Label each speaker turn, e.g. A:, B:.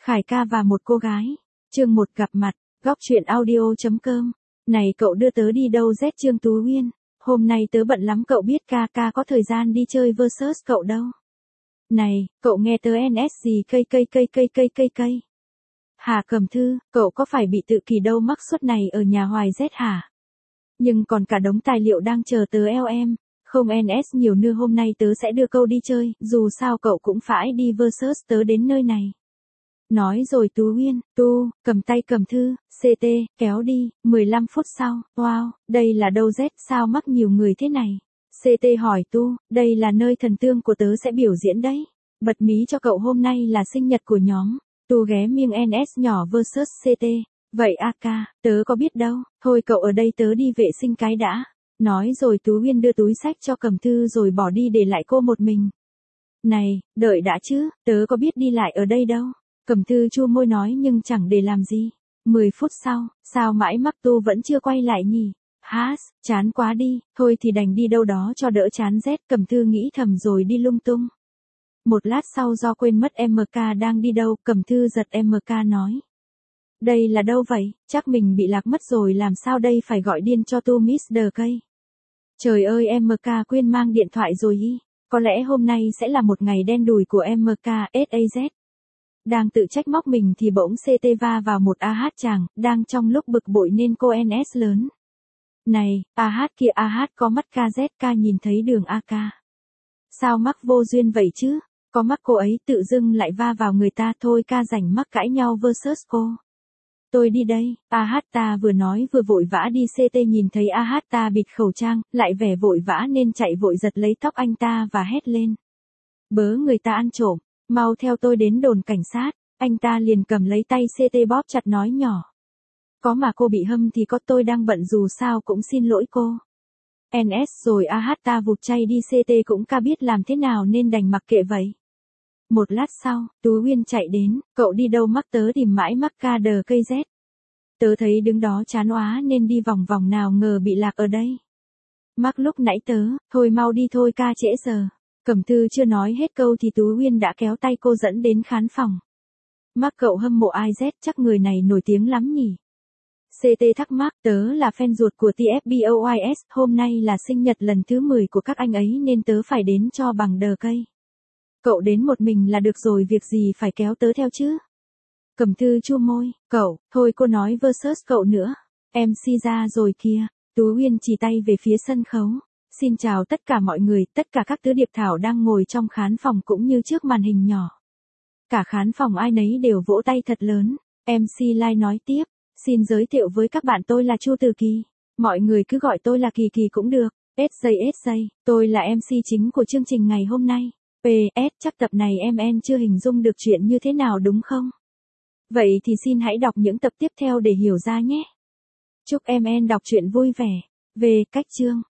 A: Khải ca và một cô gái. Chương 1 gặp mặt. Góc truyện audio.com. Này cậu đưa tớ đi đâu Z Trương Tú Uyên. Hôm nay tớ bận lắm cậu biết ca có thời gian đi chơi versus cậu đâu. Này, cậu nghe tớ NS gì cây. Hà Cẩm Thư, cậu có phải bị tự kỷ đâu mắc suốt này ở nhà hoài Z hả? Nhưng còn cả đống tài liệu đang chờ tớ em. Không NS nhiều nữa hôm nay tớ sẽ đưa cậu đi chơi, dù sao cậu cũng phải đi versus tớ đến nơi này. Nói rồi Tú Uyên, cầm tay Cẩm Thư, CT, kéo đi, 15 phút sau, wow, đây là đâu Z, sao mắc nhiều người thế này? CT hỏi đây là nơi thần tượng của tớ sẽ biểu diễn đấy. Bật mí cho cậu hôm nay là sinh nhật của nhóm. Ghé miếng NS nhỏ versus CT. Vậy AK, tớ có biết đâu, thôi cậu ở đây tớ đi vệ sinh cái đã. Nói rồi Tú Uyên đưa túi sách cho Cẩm Thư rồi bỏ đi để lại cô một mình. Này, đợi đã chứ, tớ có biết đi lại ở đây đâu. Cẩm Thư chua môi nói nhưng chẳng để làm gì. 10 phút sau, sao mãi mắc vẫn chưa quay lại nhỉ? Chán quá đi, thôi thì đành đi đâu đó cho đỡ chán Z. Cẩm Thư nghĩ thầm rồi đi lung tung. Một lát sau do quên mất MK đang đi đâu, Cẩm Thư giật MK nói. Đây là đâu vậy, chắc mình bị lạc mất rồi làm sao đây phải gọi điên cho Mr. K. Trời ơi MK quên mang điện thoại rồi ý, có lẽ hôm nay sẽ là một ngày đen đủi của MK SAZ. Đang tự trách móc mình thì bỗng CT va vào một AH chàng, đang trong lúc bực bội nên cô NS lớn. Này, AH kia AH có mắt KZK nhìn thấy đường AK. Sao mắc vô duyên vậy chứ, có mắc cô ấy tự dưng lại va vào người ta thôi ca rảnh mắc cãi nhau versus cô. Tôi đi đây, AH ta vừa nói vừa vội vã đi CT nhìn thấy AH ta bịt khẩu trang, lại vẻ vội vã nên chạy vội giật lấy tóc anh ta và hét lên. Bớ người ta ăn trộm, mau theo tôi đến đồn cảnh sát, anh ta liền cầm lấy tay CT bóp chặt nói nhỏ. Có mà cô bị hâm thì có tôi đang bận dù sao cũng xin lỗi cô. NS rồi AH ta vụt chay đi CT cũng ca biết làm thế nào nên đành mặc kệ vậy. Một lát sau, Tú Uyên chạy đến, cậu đi đâu mắc tớ tìm mãi mắc cây Z. Tớ thấy đứng đó chán óa nên đi vòng vòng nào ngờ bị lạc ở đây. Mắc lúc nãy tớ, thôi mau đi thôi ca trễ giờ. Cẩm Thư chưa nói hết câu thì Tú Uyên đã kéo tay cô dẫn đến khán phòng. Mắc cậu hâm mộ ai Z chắc người này nổi tiếng lắm nhỉ. CT thắc mắc tớ là fan ruột của TFBOYS, hôm nay là sinh nhật lần thứ 10 của các anh ấy nên tớ phải đến cho bằng đờ cây. Cậu đến một mình là được rồi việc gì phải kéo tớ theo chứ. Cẩm Thư chua môi, cậu, thôi cô nói versus cậu nữa. MC ra rồi kìa, Tú Uyên chỉ tay về phía sân khấu. Xin chào tất cả mọi người, tất cả các tứ điệp thảo đang ngồi trong khán phòng cũng như trước màn hình nhỏ. Cả khán phòng ai nấy đều vỗ tay thật lớn. MC Lai nói tiếp, xin giới thiệu với các bạn tôi là Chu Từ Kỳ. Mọi người cứ gọi tôi là Kỳ Kỳ cũng được. SJ, tôi là MC chính của chương trình ngày hôm nay. PS, chắc tập này em chưa hình dung được chuyện như thế nào đúng không? Vậy thì xin hãy đọc những tập tiếp theo để hiểu ra nhé. Chúc em đọc truyện vui vẻ. Về cách chương.